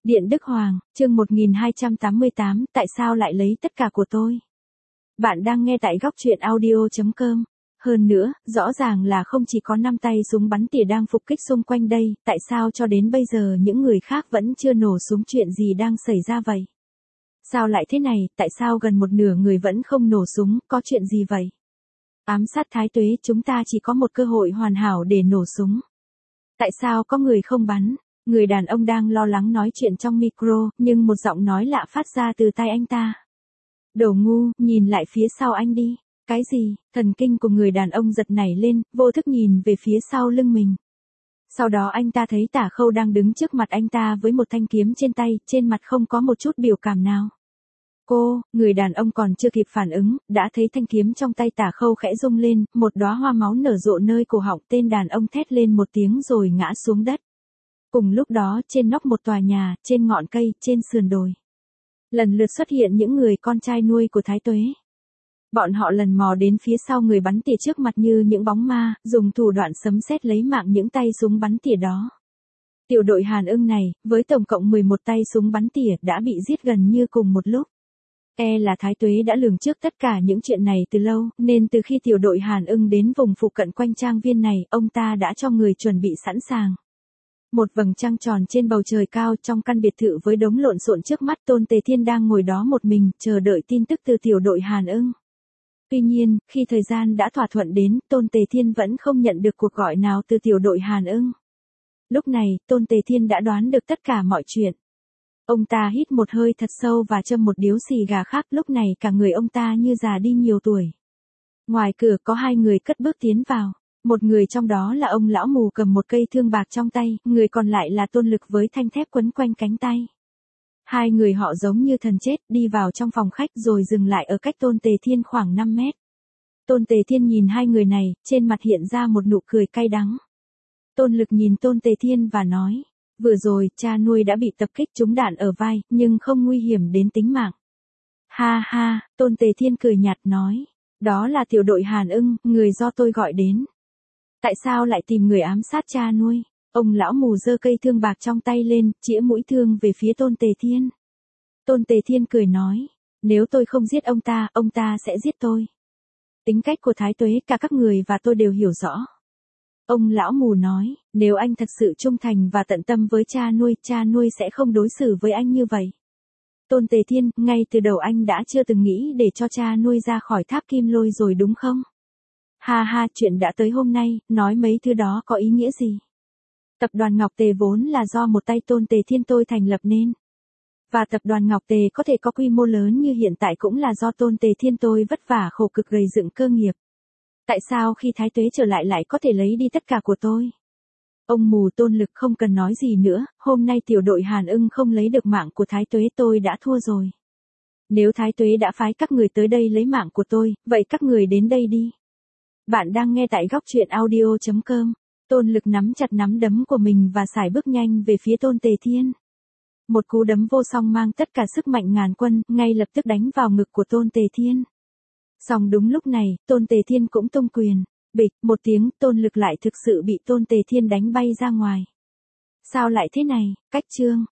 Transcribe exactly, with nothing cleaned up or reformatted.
Điện Đức Hoàng, chương một nghìn hai trăm tám mươi tám, tại sao lại lấy tất cả của tôi? Bạn đang nghe tại góc truyện audio chấm com. Hơn nữa, rõ ràng là không chỉ có năm tay súng bắn tỉa đang phục kích xung quanh đây, tại sao cho đến bây giờ những người khác vẫn chưa nổ súng, chuyện gì đang xảy ra vậy? Sao lại thế này, tại sao gần một nửa người vẫn không nổ súng, có chuyện gì vậy? Ám sát Thái Tuế, chúng ta chỉ có một cơ hội hoàn hảo để nổ súng. Tại sao có người không bắn? Người đàn ông đang lo lắng nói chuyện trong micro, nhưng một giọng nói lạ phát ra từ tai anh ta. Đồ ngu, nhìn lại phía sau anh đi. Cái gì? Thần kinh của người đàn ông giật nảy lên, vô thức nhìn về phía sau lưng mình. Sau đó anh ta thấy Tả Khâu đang đứng trước mặt anh ta với một thanh kiếm trên tay, trên mặt không có một chút biểu cảm nào. Cô, người đàn ông còn chưa kịp phản ứng, đã thấy thanh kiếm trong tay Tả Khâu khẽ rung lên, một đóa hoa máu nở rộ nơi cổ họng, tên đàn ông thét lên một tiếng rồi ngã xuống đất. Cùng lúc đó, trên nóc một tòa nhà, trên ngọn cây, trên sườn đồi, lần lượt xuất hiện những người con trai nuôi của Thái Tuế. Bọn họ lần mò đến phía sau người bắn tỉa trước mặt như những bóng ma, dùng thủ đoạn sấm sét lấy mạng những tay súng bắn tỉa đó. Tiểu đội Hàn Ưng này, với tổng cộng mười một tay súng bắn tỉa, đã bị giết gần như cùng một lúc. E là Thái Tuế đã lường trước tất cả những chuyện này từ lâu, nên từ khi tiểu đội Hàn Ưng đến vùng phụ cận quanh trang viên này, ông ta đã cho người chuẩn bị sẵn sàng. Một vầng trăng tròn trên bầu trời cao, trong căn biệt thự với đống lộn xộn trước mắt, Tôn Tề Thiên đang ngồi đó một mình, chờ đợi tin tức từ tiểu đội Hàn Ưng. Tuy nhiên, khi thời gian đã thỏa thuận đến, Tôn Tề Thiên vẫn không nhận được cuộc gọi nào từ tiểu đội Hàn Ưng. Lúc này, Tôn Tề Thiên đã đoán được tất cả mọi chuyện. Ông ta hít một hơi thật sâu và châm một điếu xì gà khác, lúc này cả người ông ta như già đi nhiều tuổi. Ngoài cửa có hai người cất bước tiến vào. Một người trong đó là ông lão mù cầm một cây thương bạc trong tay, người còn lại là Tôn Lực với thanh thép quấn quanh cánh tay. Hai người họ giống như thần chết, đi vào trong phòng khách rồi dừng lại ở cách Tôn Tề Thiên khoảng năm mét. Tôn Tề Thiên nhìn hai người này, trên mặt hiện ra một nụ cười cay đắng. Tôn Lực nhìn Tôn Tề Thiên và nói, vừa rồi, cha nuôi đã bị tập kích trúng đạn ở vai, nhưng không nguy hiểm đến tính mạng. Ha ha, Tôn Tề Thiên cười nhạt nói, đó là tiểu đội Hàn Ưng, người do tôi gọi đến. Tại sao lại tìm người ám sát cha nuôi? Ông lão mù giơ cây thương bạc trong tay lên, chĩa mũi thương về phía Tôn Tề Thiên. Tôn Tề Thiên cười nói, nếu tôi không giết ông ta, ông ta sẽ giết tôi. Tính cách của Thái Tuế, cả các người và tôi đều hiểu rõ. Ông lão mù nói, nếu anh thật sự trung thành và tận tâm với cha nuôi, cha nuôi sẽ không đối xử với anh như vậy. Tôn Tề Thiên, ngay từ đầu anh đã chưa từng nghĩ để cho cha nuôi ra khỏi tháp Kim Lôi rồi đúng không? Ha ha, chuyện đã tới hôm nay, nói mấy thứ đó có ý nghĩa gì? Tập đoàn Ngọc Tề vốn là do một tay Tôn Tề Thiên tôi thành lập nên. Và tập đoàn Ngọc Tề có thể có quy mô lớn như hiện tại cũng là do Tôn Tề Thiên tôi vất vả khổ cực gây dựng cơ nghiệp. Tại sao khi Thái Tuế trở lại lại có thể lấy đi tất cả của tôi? Ông mù Tôn Lực không cần nói gì nữa, hôm nay tiểu đội Hàn Ưng không lấy được mạng của Thái Tuế, tôi đã thua rồi. Nếu Thái Tuế đã phái các người tới đây lấy mạng của tôi, vậy các người đến đây đi. Bạn đang nghe tại góc truyện audio chấm com. Tôn Lực nắm chặt nắm đấm của mình và sải bước nhanh về phía Tôn Tề Thiên. Một cú đấm vô song mang tất cả sức mạnh ngàn quân, ngay lập tức đánh vào ngực của Tôn Tề Thiên. Song đúng lúc này, Tôn Tề Thiên cũng tung quyền. Bịch, một tiếng, Tôn Lực lại thực sự bị Tôn Tề Thiên đánh bay ra ngoài. Sao lại thế này? Cách chương.